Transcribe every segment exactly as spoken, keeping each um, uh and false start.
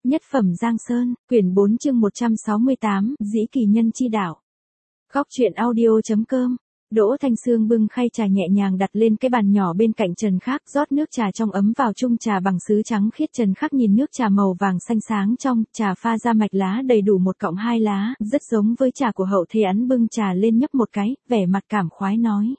Nhất phẩm Giang Sơn, quyển bốn chương một trăm sáu mươi tám, Dĩ Kỳ Nhân Chi Đạo. Góc truyện audio.com. Đỗ Thanh Sương bưng khay trà nhẹ nhàng đặt lên cái bàn nhỏ bên cạnh Trần Khắc, rót nước trà trong ấm vào chung trà bằng sứ trắng khiết. Trần Khắc nhìn nước trà màu vàng xanh sáng trong, trà pha ra mạch lá đầy đủ một cọng hai lá, rất giống với trà của Hậu Thế Ấn. Bưng trà lên nhấp một cái, vẻ mặt cảm khoái nói: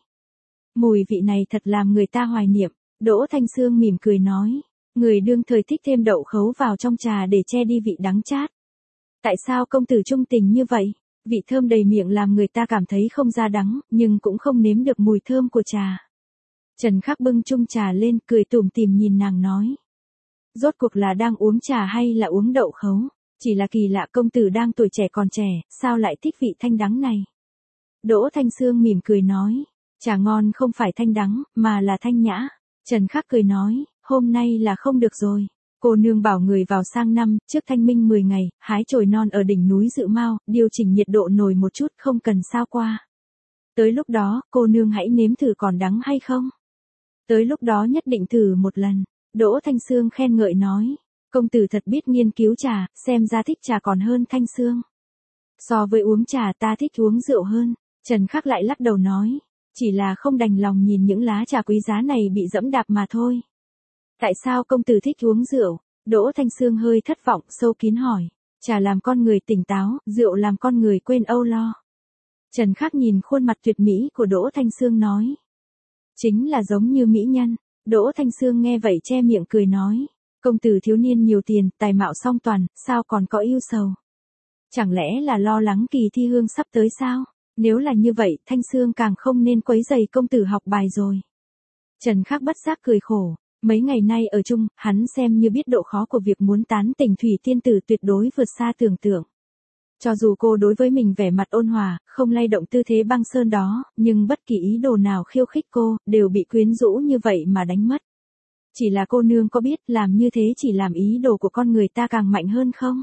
mùi vị này thật làm người ta hoài niệm. Đỗ Thanh Sương mỉm cười nói: người đương thời thích thêm đậu khấu vào trong trà để che đi vị đắng chát. Tại sao công tử trung tình như vậy? Vị thơm đầy miệng làm người ta cảm thấy không ra đắng, nhưng cũng không nếm được mùi thơm của trà. Trần Khắc bưng chung trà lên, cười tủm tỉm nhìn nàng nói: rốt cuộc là đang uống trà hay là uống đậu khấu? Chỉ là kỳ lạ, công tử đang tuổi trẻ còn trẻ, sao lại thích vị thanh đắng này? Đỗ Thanh Sương mỉm cười nói: trà ngon không phải thanh đắng, mà là thanh nhã. Trần Khắc cười nói: hôm nay là không được rồi. Cô nương bảo người vào sang năm, trước thanh minh mười ngày, hái chồi non ở đỉnh núi Dự Mao, điều chỉnh nhiệt độ nồi một chút, không cần sao qua. Tới lúc đó, cô nương hãy nếm thử còn đắng hay không. Tới lúc đó nhất định thử một lần. Đỗ Thanh Sương khen ngợi nói: công tử thật biết nghiên cứu trà, xem ra thích trà còn hơn Thanh Sương. So với uống trà ta thích uống rượu hơn. Trần Khắc lại lắc đầu nói: chỉ là không đành lòng nhìn những lá trà quý giá này bị dẫm đạp mà thôi. Tại sao công tử thích uống rượu? Đỗ Thanh Sương hơi thất vọng, sâu kín hỏi. Trà làm con người tỉnh táo, rượu làm con người quên âu lo. Trần Khắc nhìn khuôn mặt tuyệt mỹ của Đỗ Thanh Sương nói: chính là giống như mỹ nhân. Đỗ Thanh Sương nghe vậy che miệng cười nói: công tử thiếu niên nhiều tiền, tài mạo song toàn, sao còn có ưu sầu? Chẳng lẽ là lo lắng kỳ thi hương sắp tới sao? Nếu là như vậy, Thanh Sương càng không nên quấy rầy công tử học bài rồi. Trần Khắc bất giác cười khổ. Mấy ngày nay ở chung, hắn xem như biết độ khó của việc muốn tán tỉnh Thủy Tiên Tử tuyệt đối vượt xa tưởng tượng. Cho dù cô đối với mình vẻ mặt ôn hòa, không lay động tư thế băng sơn đó, nhưng bất kỳ ý đồ nào khiêu khích cô, đều bị quyến rũ như vậy mà đánh mất. Chỉ là cô nương có biết làm như thế chỉ làm ý đồ của con người ta càng mạnh hơn không?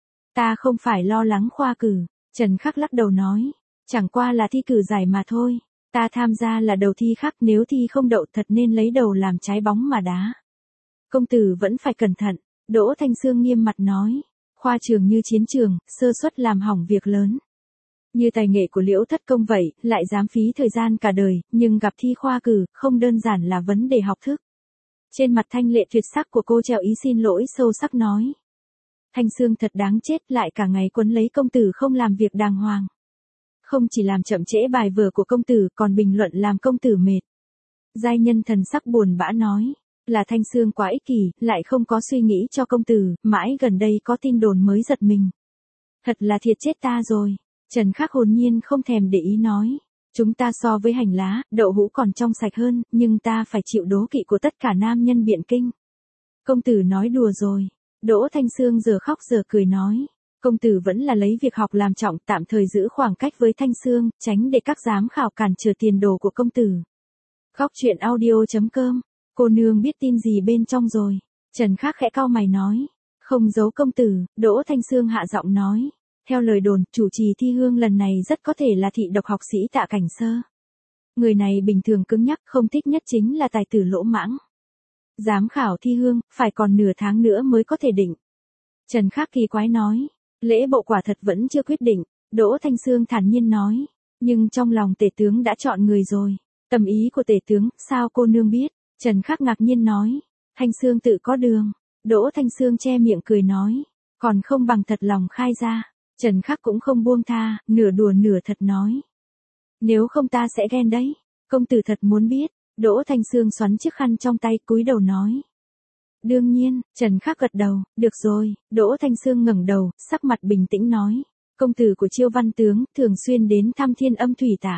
Ta không phải lo lắng khoa cử. Trần Khắc lắc đầu nói: chẳng qua là thi cử giải mà thôi. Ta tham gia là đầu thi khác, nếu thi không đậu thật nên lấy đầu làm trái bóng mà đá. Công tử vẫn phải cẩn thận. Đỗ Thanh Sương nghiêm mặt nói: khoa trường như chiến trường, sơ suất làm hỏng việc lớn. Như tài nghệ của Liễu Thất Công vậy, lại dám phí thời gian cả đời, nhưng gặp thi khoa cử, không đơn giản là vấn đề học thức. Trên mặt thanh lệ tuyệt sắc của cô treo ý xin lỗi sâu sắc nói: Thanh Sương thật đáng chết, lại cả ngày quấn lấy công tử không làm việc đàng hoàng. Không chỉ làm chậm trễ bài vở của công tử, còn bình luận làm công tử mệt. Giai nhân thần sắc buồn bã nói: là Thanh Sương quá ích kỷ, lại không có suy nghĩ cho công tử, mãi gần đây có tin đồn mới giật mình. Thật là thiệt chết ta rồi. Trần Khắc hồn nhiên không thèm để ý nói: chúng ta so với hành lá, đậu hũ còn trong sạch hơn, nhưng ta phải chịu đố kỵ của tất cả nam nhân Biện Kinh. Công tử nói đùa rồi. Đỗ Thanh Sương giờ khóc giờ cười nói: công tử vẫn là lấy việc học làm trọng, tạm thời giữ khoảng cách với Thanh Sương, tránh để các giám khảo cản trở tiền đồ của công tử. Góc truyện audio.com. Cô nương biết tin gì bên trong rồi? Trần Khắc khẽ cau mày nói: không giấu công tử. Đỗ Thanh Sương hạ giọng nói: theo lời đồn, chủ trì thi hương lần này rất có thể là thị độc học sĩ Tạ Cảnh Sơ. Người này bình thường cứng nhắc, không thích nhất chính là tài tử lỗ mãng. Giám khảo thi hương, phải còn nửa tháng nữa mới có thể định. Trần Khắc kỳ quái nói: lễ bộ quả thật vẫn chưa quyết định. Đỗ Thanh Sương thản nhiên nói: nhưng trong lòng tể tướng đã chọn người rồi. Tâm ý của tể tướng, sao cô nương biết? Trần Khắc ngạc nhiên nói: Thanh Sương tự có đường. Đỗ Thanh Sương che miệng cười nói: còn không bằng thật lòng khai ra. Trần Khắc cũng không buông tha, nửa đùa nửa thật nói: nếu không ta sẽ ghen đấy. Công tử thật muốn biết. Đỗ Thanh Sương xoắn chiếc khăn trong tay, cúi đầu nói: đương nhiên. Trần Khắc gật đầu: được rồi. Đỗ Thanh Sương ngẩng đầu, sắc mặt bình tĩnh nói: công tử của Chiêu Văn tướng, thường xuyên đến thăm Thiên Âm Thủy Tả.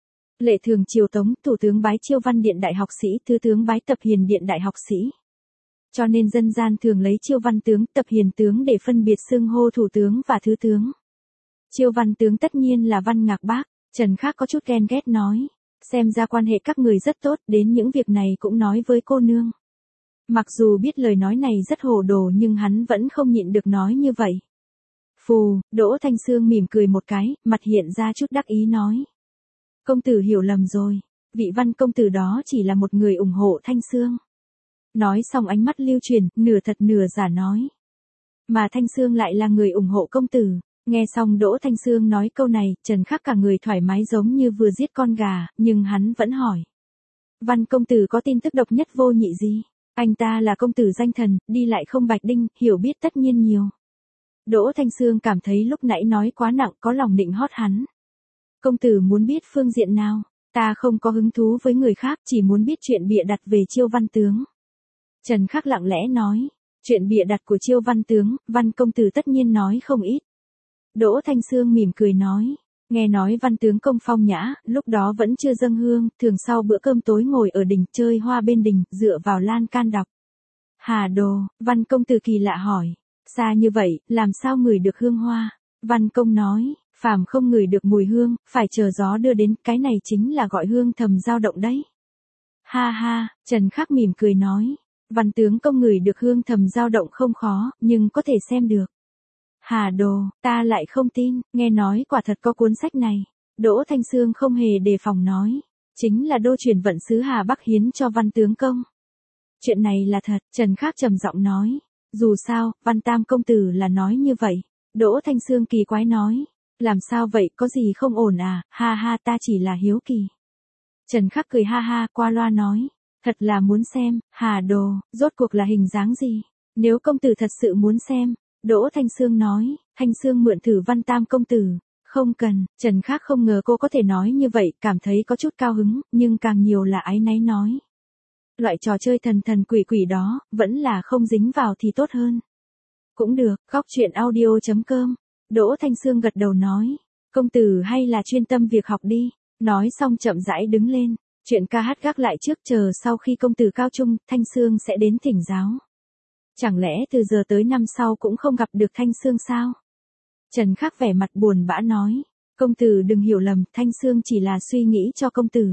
Lệ thường triều Tống, thủ tướng bái Chiêu Văn Điện đại học sĩ, thứ tướng bái Tập Hiền Điện đại học sĩ. Cho nên dân gian thường lấy Chiêu Văn tướng, Tập Hiền tướng để phân biệt xưng hô thủ tướng và thứ tướng. Chiêu Văn tướng tất nhiên là Văn Ngạc Bác. Trần Khắc có chút ghen ghét nói: xem ra quan hệ các người rất tốt, đến những việc này cũng nói với cô nương. Mặc dù biết lời nói này rất hồ đồ nhưng hắn vẫn không nhịn được nói như vậy. Phù. Đỗ Thanh Sương mỉm cười một cái, mặt hiện ra chút đắc ý nói: công tử hiểu lầm rồi. Vị Văn công tử đó chỉ là một người ủng hộ Thanh Sương. Nói xong ánh mắt lưu truyền, nửa thật nửa giả nói: Mà Thanh Sương lại là người ủng hộ công tử. Nghe xong Đỗ Thanh Sương nói câu này, Trần Khắc cả người thoải mái giống như vừa giết con gà, nhưng hắn vẫn hỏi. Văn công tử có tin tức độc nhất vô nhị gì? Anh ta là công tử danh thần, đi lại không bạch đinh, hiểu biết tất nhiên nhiều. Đỗ Thanh Sương cảm thấy lúc nãy nói quá nặng, có lòng định hót hắn. Công tử muốn biết phương diện nào? Ta không có hứng thú với người khác, chỉ muốn biết chuyện bịa đặt về Chiêu Văn tướng. Trần Khắc lặng lẽ nói. Chuyện bịa đặt của Chiêu Văn tướng, Văn công tử tất nhiên nói không ít. Đỗ Thanh Sương mỉm cười nói. Nghe nói Văn tướng công phong nhã, lúc đó vẫn chưa dâng hương, thường sau bữa cơm tối ngồi ở đình chơi hoa bên đình, dựa vào lan can đọc. Hà đồ, Văn công tử kỳ lạ hỏi. Xa như vậy, làm sao ngửi được hương hoa? Văn công nói, phàm không ngửi được mùi hương, phải chờ gió đưa đến, cái này chính là gọi hương thầm dao động đấy. Ha ha, Trần Khắc mỉm cười nói. Văn tướng công ngửi được hương thầm dao động không khó, nhưng có thể xem được. Hà đồ, ta lại không tin, nghe nói quả thật có cuốn sách này. Đỗ Thanh Sương không hề đề phòng nói. Chính là đô truyền vận sứ Hà Bắc hiến cho Văn tướng công. Chuyện này là thật, Trần Khắc trầm giọng nói. Dù sao, Văn Tam công tử là nói như vậy. Đỗ Thanh Sương kỳ quái nói. Làm sao vậy, có gì không ổn à, ha ha ta chỉ là hiếu kỳ. Trần Khắc cười ha ha qua loa nói. Thật là muốn xem, Hà đồ, rốt cuộc là hình dáng gì? Nếu công tử thật sự muốn xem. Đỗ Thanh Sương nói, Thanh Sương mượn thử Văn Tam công tử. Không cần, Trần Khắc không ngờ cô có thể nói như vậy, cảm thấy có chút cao hứng, nhưng càng nhiều là áy náy nói. Loại trò chơi thần thần quỷ quỷ đó, vẫn là không dính vào thì tốt hơn. Cũng được, góc chuyện audio chấm com. Đỗ Thanh Sương gật đầu nói, công tử hay là chuyên tâm việc học đi. Nói xong chậm rãi đứng lên, chuyện ca hát gác lại trước, chờ sau khi công tử cao trung, Thanh Sương sẽ đến thỉnh giáo. Chẳng lẽ từ giờ tới năm sau cũng không gặp được Thanh Sương sao? Trần Khắc vẻ mặt buồn bã nói, công tử đừng hiểu lầm, Thanh Sương chỉ là suy nghĩ cho công tử.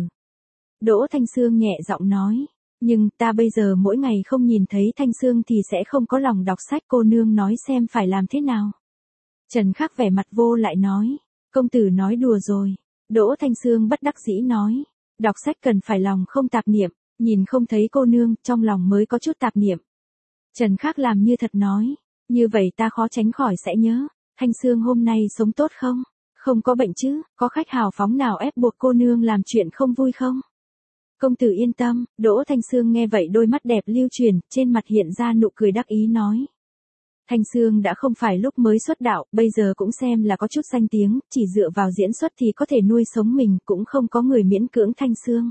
Đỗ Thanh Sương nhẹ giọng nói, nhưng ta bây giờ mỗi ngày không nhìn thấy Thanh Sương thì sẽ không có lòng đọc sách, cô nương nói xem phải làm thế nào. Trần Khắc vẻ mặt vô lại nói, công tử nói đùa rồi. Đỗ Thanh Sương bất đắc dĩ nói, đọc sách cần phải lòng không tạp niệm, nhìn không thấy cô nương, trong lòng mới có chút tạp niệm. Trần Khắc làm như thật nói, như vậy ta khó tránh khỏi sẽ nhớ, Thanh Sương hôm nay sống tốt không? Không có bệnh chứ, có khách hào phóng nào ép buộc cô nương làm chuyện không vui không? Công tử yên tâm, Đỗ Thanh Sương nghe vậy đôi mắt đẹp lưu chuyển, trên mặt hiện ra nụ cười đắc ý nói. Thanh Sương đã không phải lúc mới xuất đạo, bây giờ cũng xem là có chút danh tiếng, chỉ dựa vào diễn xuất thì có thể nuôi sống mình, cũng không có người miễn cưỡng Thanh Sương.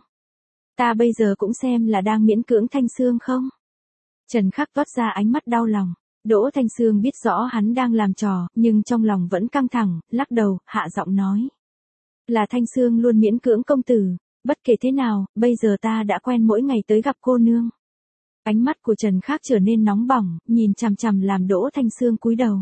Ta bây giờ cũng xem là đang miễn cưỡng Thanh Sương không? Trần Khắc toát ra ánh mắt đau lòng. Đỗ Thanh Sương biết rõ hắn đang làm trò, nhưng trong lòng vẫn căng thẳng, lắc đầu, hạ giọng nói. Là Thanh Sương luôn miễn cưỡng công tử, bất kể thế nào, bây giờ ta đã quen mỗi ngày tới gặp cô nương. Ánh mắt của Trần Khắc trở nên nóng bỏng, nhìn chằm chằm làm Đỗ Thanh Sương cúi đầu.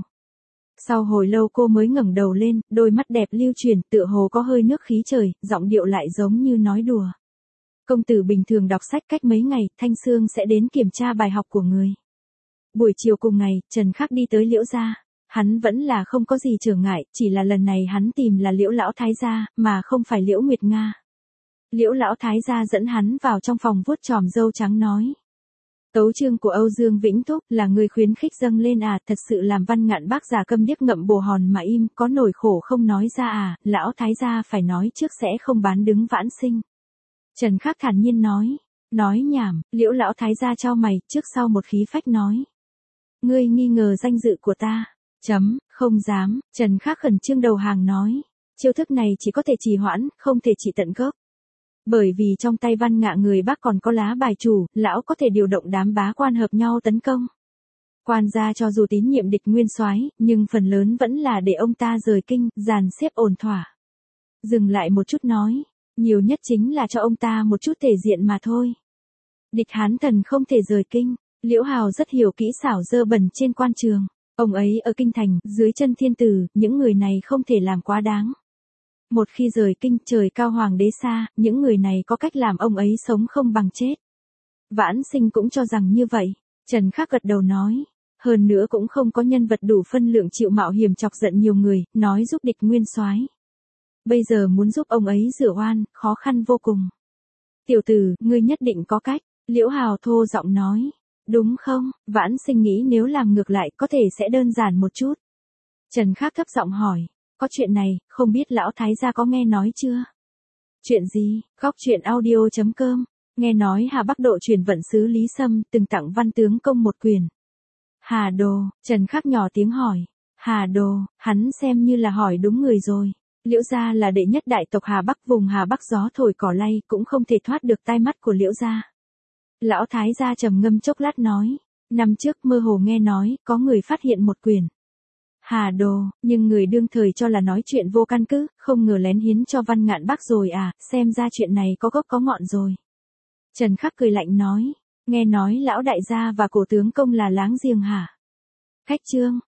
Sau hồi lâu cô mới ngẩng đầu lên, đôi mắt đẹp lưu chuyển, tựa hồ có hơi nước khí trời, giọng điệu lại giống như nói đùa. Công tử bình thường đọc sách cách mấy ngày, Thanh Sương sẽ đến kiểm tra bài học của người. Buổi chiều cùng ngày, Trần Khắc đi tới Liễu gia. Hắn vẫn là không có gì trở ngại, chỉ là lần này hắn tìm là Liễu lão thái gia, mà không phải Liễu Nguyệt Nga. Liễu lão thái gia dẫn hắn vào trong phòng vuốt chòm râu trắng nói. Tấu chương của Âu Dương Vĩnh Thúc là người khuyến khích dâng lên à, thật sự làm Văn Ngạn bác già câm điếc ngậm bồ hòn mà im, có nỗi khổ không nói ra à, lão thái gia phải nói trước sẽ không bán đứng vãn sinh. Trần Khắc thản nhiên nói, nói nhảm, Liễu lão thái gia chau mày, trước sau một khí phách nói. Ngươi nghi ngờ danh dự của ta, chấm, không dám, Trần Khắc khẩn trương đầu hàng nói, chiêu thức này chỉ có thể trì hoãn, không thể trị tận gốc. Bởi vì trong tay Văn Ngạn người Bắc còn có lá bài chủ, lão có thể điều động đám bá quan hợp nhau tấn công. Quan gia cho dù tín nhiệm địch nguyên soái, nhưng phần lớn vẫn là để ông ta rời kinh, dàn xếp ổn thỏa. Dừng lại một chút nói, nhiều nhất chính là cho ông ta một chút thể diện mà thôi. Địch Hán thần không thể rời kinh, Liễu Hào rất hiểu kỹ xảo dơ bẩn trên quan trường. Ông ấy ở kinh thành, dưới chân thiên tử, những người này không thể làm quá đáng. Một khi rời kinh, trời cao hoàng đế xa, những người này có cách làm ông ấy sống không bằng chết. Vãn Sinh cũng cho rằng như vậy. Trần Khắc gật đầu nói. Hơn nữa cũng không có nhân vật đủ phân lượng chịu mạo hiểm chọc giận nhiều người, nói giúp địch nguyên soái. Bây giờ muốn giúp ông ấy rửa oan, khó khăn vô cùng. Tiểu tử, ngươi nhất định có cách. Liễu Hào thô giọng nói. Đúng không, Vãn Sinh nghĩ nếu làm ngược lại có thể sẽ đơn giản một chút. Trần Khắc thấp giọng hỏi, có chuyện này, không biết lão thái gia có nghe nói chưa? Chuyện gì? Góc truyện audio chấm com, nghe nói Hà Bắc độ truyền vận sứ Lý Sâm từng tặng Văn tướng công một quyền. Hà Đồ, Trần Khắc nhỏ tiếng hỏi. Hà Đồ, hắn xem như là hỏi đúng người rồi. Liễu gia là đệ nhất đại tộc Hà Bắc, vùng Hà Bắc gió thổi cỏ lay cũng không thể thoát được tai mắt của Liễu gia. Lão thái gia trầm ngâm chốc lát nói, năm trước mơ hồ nghe nói có người phát hiện một quyền. Hà Đồ, nhưng người đương thời cho là nói chuyện vô căn cứ, không ngờ lén hiến cho Văn Ngạn Bắc rồi à, xem ra chuyện này có gốc có ngọn rồi. Trần Khắc cười lạnh nói, nghe nói lão đại gia và cổ tướng công là láng giềng hả? Khách Trương,